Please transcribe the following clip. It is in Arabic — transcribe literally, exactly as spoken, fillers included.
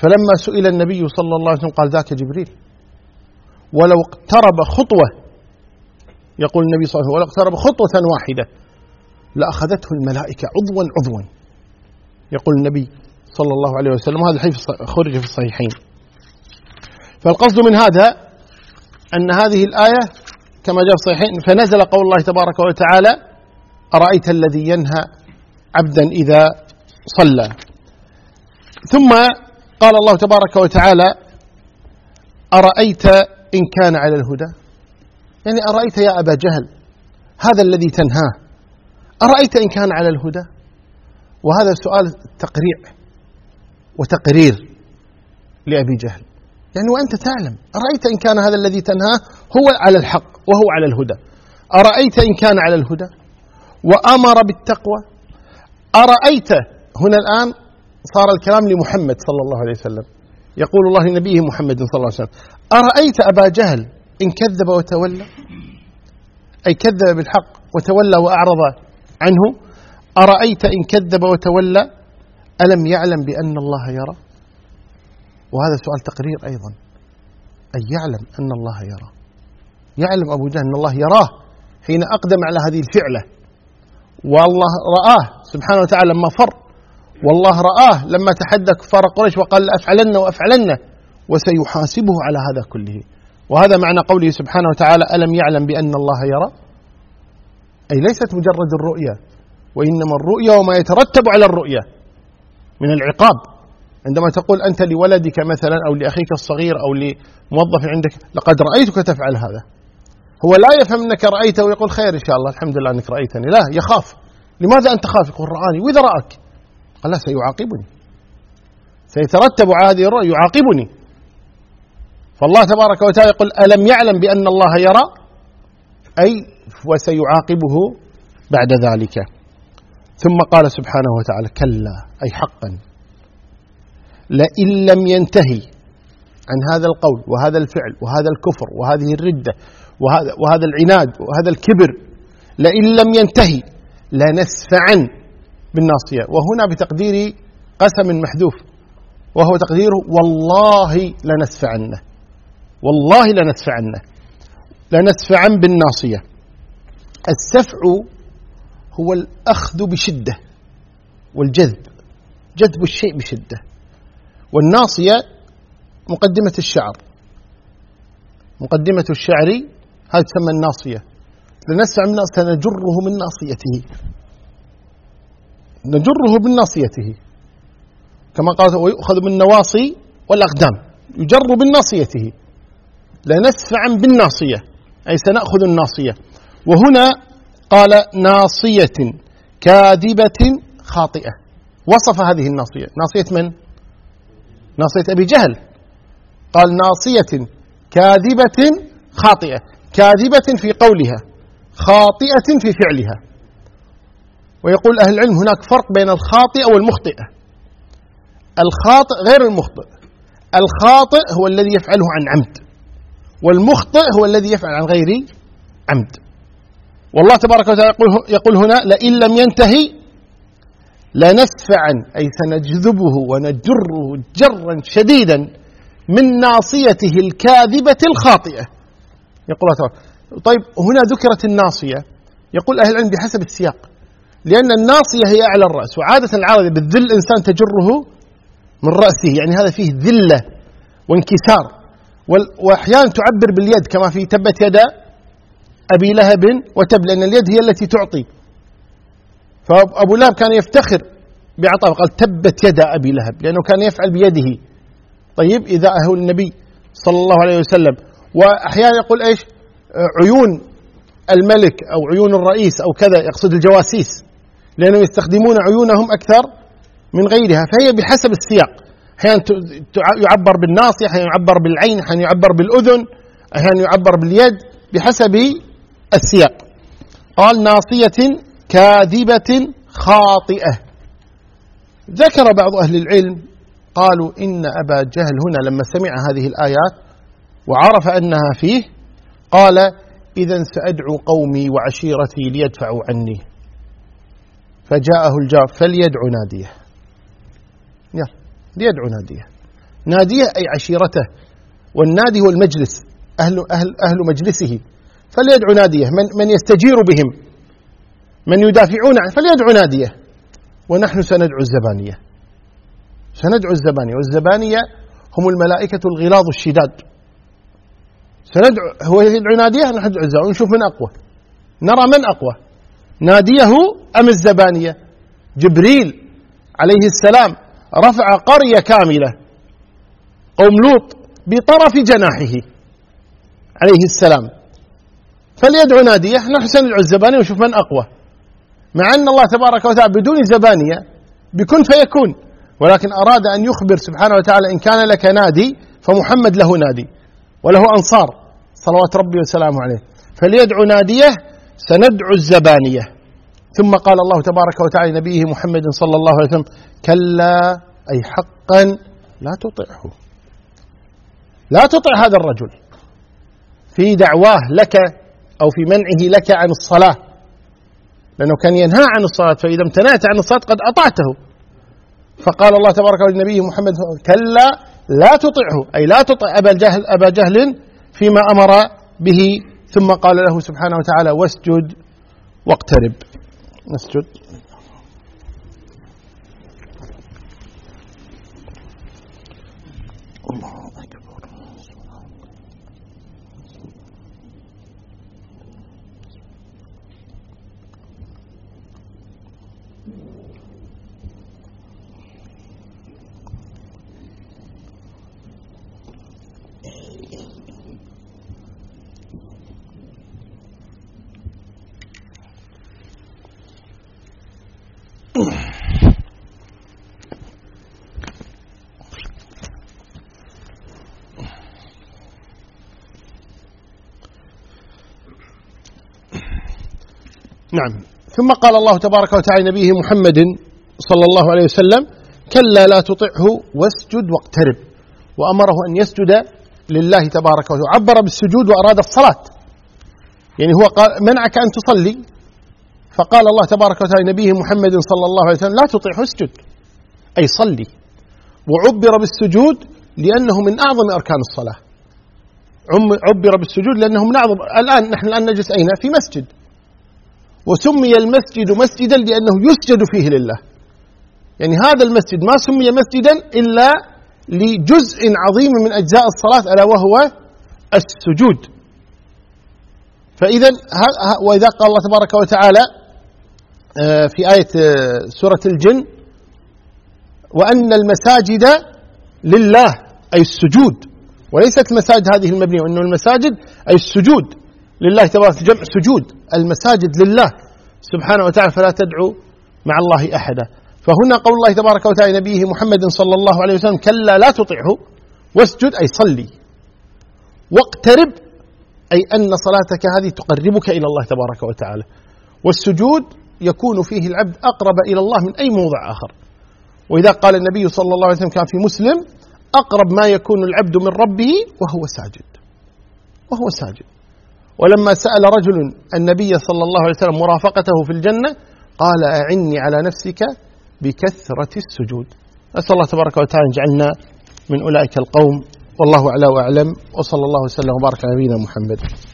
فلما سئل النبي صلى الله عليه وسلم قال ذاك جبريل، ولو اقترب خطوة، يقول النبي صلى الله عليه وسلم ولو اقترب خطوة واحدة لأخذته الملائكة عضوا عضوا، يقول النبي صلى الله عليه وسلم. وهذا الحديث خرج في الصحيحين. فالقصد من هذا أن هذه الآية كما جاء في الصحيحين فنزل قول الله تبارك وتعالى أرأيت الذي ينهى عبدا إذا صلى. ثم قال الله تبارك وتعالى أرأيت إن كان على الهدى، يعني أرأيت يا أبا جهل هذا الذي تنهاه أرأيت إن كان على الهدى؟ وهذا سؤال تقريع وتقرير لأبي جهل، يعني وأنت تعلم أرأيت إن كان هذا الذي تنهاه هو على الحق وهو على الهدى، أرأيت إن كان على الهدى وأمر بالتقوى. أرأيت هنا الآن صار الكلام لمحمد صلى الله عليه وسلم، يقول الله لنبيه محمد صلى الله عليه وسلم أرأيت أبا جهل إن كذب وتولى، أي كذب بالحق وتولى وأعرض عنه. أرأيت إن كذب وتولى ألم يعلم بأن الله يرى؟ وهذا سؤال تقرير أيضا، أي يعلم أن الله يرى، يعلم أبو جهل أن الله يراه حين أقدم على هذه الفعلة، والله رآه سبحانه وتعالى لما فر، والله رآه لما تحدى كفار قريش وقال لأفعلن وأفعلن، وسيحاسبه على هذا كله. وهذا معنى قوله سبحانه وتعالى ألم يعلم بأن الله يرى، أي ليست مجرد الرؤية، وإنما الرؤية وما يترتب على الرؤية من العقاب. عندما تقول أنت لولدك مثلا أو لأخيك الصغير أو لموظف عندك لقد رأيتك تفعل هذا، هو لا يفهم أنك رأيته ويقول خير إن شاء الله الحمد لله أنك رأيتني، لا، يخاف. لماذا أنت خاف؟ يقول رآني، وإذا رأك قال لا سيعاقبني، سيترتب على هذه الرؤية يعاقبني. فالله تبارك وتعالى يقول ألم يعلم بأن الله يرى، أي وسيعاقبه بعد ذلك. ثم قال سبحانه وتعالى كلا، أي حقا لئن لم ينتهي عن هذا القول وهذا الفعل وهذا الكفر وهذه الردة وهذا, وهذا العناد وهذا الكبر، لئن لم ينتهي لنسفعا بالناصية. وهنا بتقدير قسم محذوف، وهو تقديره والله لنسفعنه، والله لنسفعنه، لنسفعا بالناصية. السفع هو الأخذ بشدة والجذب، جذب الشيء بشدة. والناصية مقدمة الشعر، مقدمة الشعر هذا تسمى الناصية. لنسفع من سنجره من ناصيته، نجره بالناصيته كما قال ويؤخذ بالنواصي والأقدام، يجر بالناصيته. لنسفعا بالناصية أي سنأخذ الناصية. وهنا قال ناصية كاذبة خاطئة، وصف هذه الناصية، ناصية من؟ ناصية أبي جهل. قال ناصية كاذبة خاطئة، كاذبة في قولها، خاطئة في فعلها. ويقول أهل العلم هناك فرق بين الخاطئة والمخطئة. الخاطئ غير المخطئ، الخاطئ هو الذي يفعله عن عمد، والمخطئ هو الذي يفعل عن غير عمد. والله تبارك وتعالى يقول هنا لئن لم ينتهي لنسفعا، أي سنجذبه ونجره جرا شديدا من ناصيته الكاذبة الخاطئة. يقول الله تعالى. طيب هنا ذكرت الناصية، يقول أهل العلم بحسب السياق، لأن الناصية هي أعلى الرأس، وعادة العربي بالذل إنسان تجره من رأسه، يعني هذا فيه ذلة وانكسار. وأحيانا تعبر باليد كما في تبت يدا أبي لهب وتب، لأن اليد هي التي تعطي. فأبو لهب كان يفتخر بعطاء، قال تبت يدا أبي لهب، لأنه كان يفعل بيده. طيب إذا أهو النبي صلى الله عليه وسلم. وأحيانا يقول إيش عيون الملك أو عيون الرئيس أو كذا، يقصد الجواسيس، لأنهم يستخدمون عيونهم أكثر من غيرها. فهي بحسب السياق، أحيانا يعبر بالناصية، أحيانا يعبر بالعين، أحيانا يعبر بالأذن، أحيانا يعبر باليد، بحسب السياق. قال ناصية كاذبة خاطئة. ذكر بعض أهل العلم قالوا إن أبا جهل هنا لما سمع هذه الآيات وعرف أنها فيه قال إذن سأدعو قومي وعشيرتي ليدفعوا عني. فجاءه الجار فليدعو ناديه، يلا ليدعو ناديه. ناديه أي عشيرته، والنادي هو المجلس، أهل, أهل, أهل مجلسه، فليدعو ناديه، من, من يستجير بهم، من يدافعون عنه فليدعو ناديه. ونحن سندعو الزبانية، سندعو الزبانية، والزبانية هم الملائكة الغلاظ الشداد. سندعو، هو يدعو ناديه، نحن ندعو الزبانية ونشوف من أقوى، نرى من أقوى، ناديه أم الزبانية. جبريل عليه السلام رفع قرية كاملة قوم لوط بطرف جناحه عليه السلام، فليدعو ناديه، نحن سندعو الزبانية ونشوف من أقوى. مع أن الله تبارك وتعالى بدون زبانية بكن فيكون، ولكن أراد أن يخبر سبحانه وتعالى إن كان لك نادي فمحمد له نادي وله أنصار صلوات ربي وسلامه عليه، فليدعو ناديه سندعو الزبانية. ثم قال الله تبارك وتعالى لنبيه محمد صلى الله عليه وسلم: كلا أي حقا لا تطعه، لا تطع هذا الرجل في دعواه لك أو في منعه لك عن الصلاة، لأنه كان ينهى عن الصلاة، فإذا امتنعت عن الصلاة قد أطعته. فقال الله تبارك وتعالى لنبيه محمد: كلا لا تطعه أي لا تطع أبا جهل, أبا جهل فيما أمر به. ثم قال له سبحانه وتعالى: واسجد واقترب. نسجد. الله أكبر. نعم. ثم قال الله تبارك وتعالى نبيه محمد صلى الله عليه وسلم: كلا لا تطعه واسجد واقترب. وأمره أن يسجد لله تبارك وتعالى، عبر بالسجود وأراد الصلاة، يعني هو قال منعك أن تصلي، فقال الله تبارك وتعالى نبيه محمد صلى الله عليه وسلم: لا تطعه اسجد أي صلي. وعبر بالسجود لأنه من أعظم أركان الصلاة، عبر بالسجود لأنه من أعظم. الآن نحن الآن نجلس أين؟ في مسجد، وسمي المسجد مسجدا لأنه يسجد فيه لله، يعني هذا المسجد ما سمي مسجدا إلا لجزء عظيم من أجزاء الصلاة ألا وهو السجود. فإذا وإذا قال الله تبارك وتعالى في آية سورة الجن: وأن المساجد لله أي السجود، وليست المساجد هذه المبنية، وأن المساجد أي السجود لله تبارك وتعالى، جمع سجود، المساجد لله سبحانه وتعالى فلا تدعو مع الله أحدا. فهنا قول الله تبارك وتعالى نبيه محمد صلى الله عليه وسلم: كلا لا تطعه واسجد أي صلي، واقترب أي أن صلاتك هذه تقربك إلى الله تبارك وتعالى. والسجود يكون فيه العبد أقرب إلى الله من أي موضع آخر. وإذا قال النبي صلى الله عليه وسلم كان في مسلم: أقرب ما يكون العبد من ربه وهو ساجد، وهو ساجد. ولما سأل رجل النبي صلى الله عليه وسلم مرافقته في الجنة قال: أعني على نفسك بكثرة السجود. أسأل الله تبارك وتعالى أن يجعلنا من أولئك القوم، والله أعلى وأعلم، وصلى الله وسلم وبارك على نبينا محمد.